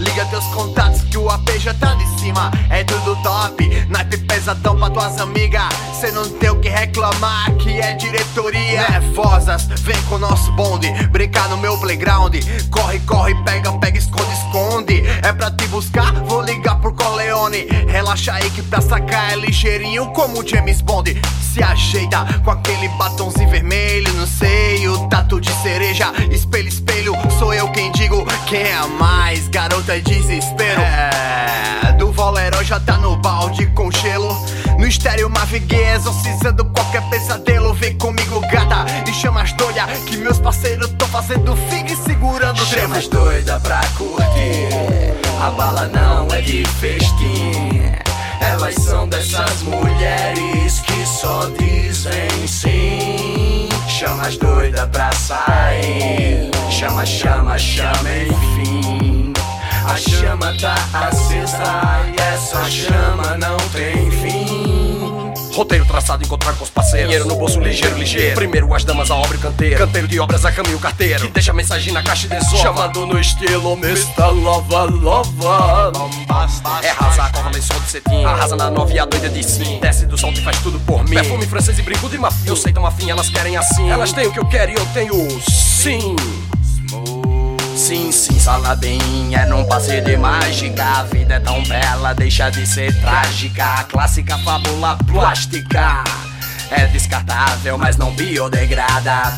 Liga teus contatos que o AP já tá de cima. É tudo top, naipe pesadão pra tuas amigas. Cê não tem o que reclamar, que é diretoria. Nervosas, vem com o nosso bonde, brincar no meu playground. Corre, corre, pega, pega, esconde, esconde. É pra te buscar, vou ligar pro Corleone. Relaxa aí que pra sacar é ligeirinho como o James Bond. Se ajeita com aquele batonzinho vermelho no seio, tatu de cereja. Espelho, espelho, sou eu quem digo. Quem é a mais, garota desespero. Do Voleirão já tá no balde com gelo. No estéreo Maviguei, exorcizando qualquer pesadelo. Vem comigo gata e chama as doida, que meus parceiros tão fazendo figa e segurando o trevo. Chama as doida pra curtir, a bala não é de festim. Elas são dessas mulheres que só dizem sim. Chama as doida pra sair, chama, chama, chama, enfim. A chama tá acesa e essa chama não tem fim. Roteiro traçado, encontrar com os parceiros. Dinheiro no bolso, ligeiro, ligeiro. Primeiro as damas, a obra e o canteiro. Canteiro de obras, a caminho, o carteiro. Que deixa a mensagem na caixa e desova, chamando no estilo Mr. Lova, Lova. É arrasar com lençol de cetim. Arrasa na novinha doida de sim. Desce do salto e faz tudo por mim. Perfume francês e brinco de mafia. Eu sei tão afim, elas querem assim. Elas têm o que eu quero e eu tenho sim. Sim, sim, fala bem, é num passe de mágica. A vida é tão bela, deixa de ser trágica. A clássica fábula plástica é descartável, mas não biodegrada.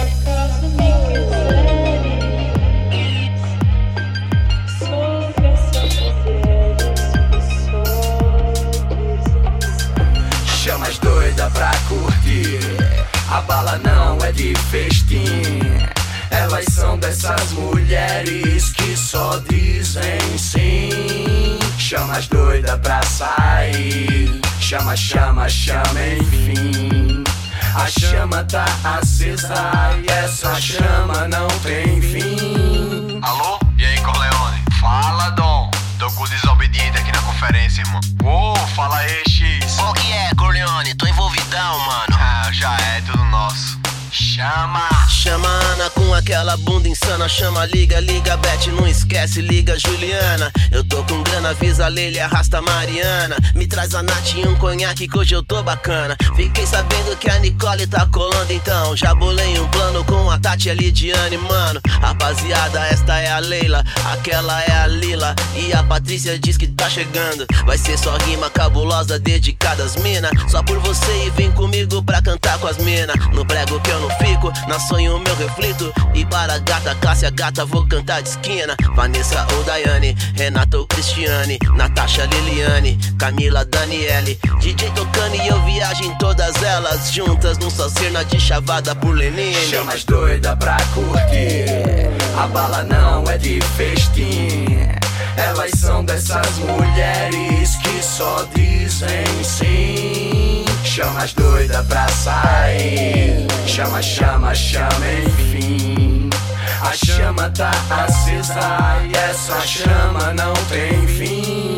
Chama as doida pra curtir, a bala não é de festim. Elas são dessas mulheres que só dizem sim. Chama as doida pra sair, chama, chama, chama, enfim. A chama tá acesa e essa chama não tem fim. Alô? E aí, Corleone? Fala, Dom. Tô com o desobediente aqui na conferência, irmão. Ô, fala aí, X. Qual que é, Corleone? Tô envolvidão, mano. Ah, já é, tudo nosso. Chama! Chama a Ana com aquela bunda insana. Chama, liga, liga, Beth, não esquece, liga, Juliana. Eu tô com grana, avisa a Leila, arrasta a Mariana. Me traz a Nath e um conhaque que hoje eu tô bacana. Fiquei sabendo que a Nicole tá colando, então já bolei um plano com a Tati e a Lidiane, mano. Rapaziada, esta é a Leila, aquela é a Lila e a Patrícia diz que tá chegando. Vai ser só rima cabulosa dedicada às mina. Só por você e vem comigo pra cantar com as mina. No prego que eu não fico, na sonho meu reflito. E para a gata, Cássia, gata, vou cantar de esquina. Vanessa ou Daiane, Renata ou Cristiane, Natasha, Liliane, Camila, Daniele. DJ tocando e eu viajo em todas elas juntas, num só ser na de chavada por Lenine. Chama as doida pra curtir, a bala não é de festim. Elas são dessas mulheres que só dizem sim. Chama as doida pra sair, chama, chama, chama, enfim. A chama tá acesa e essa chama não tem fim.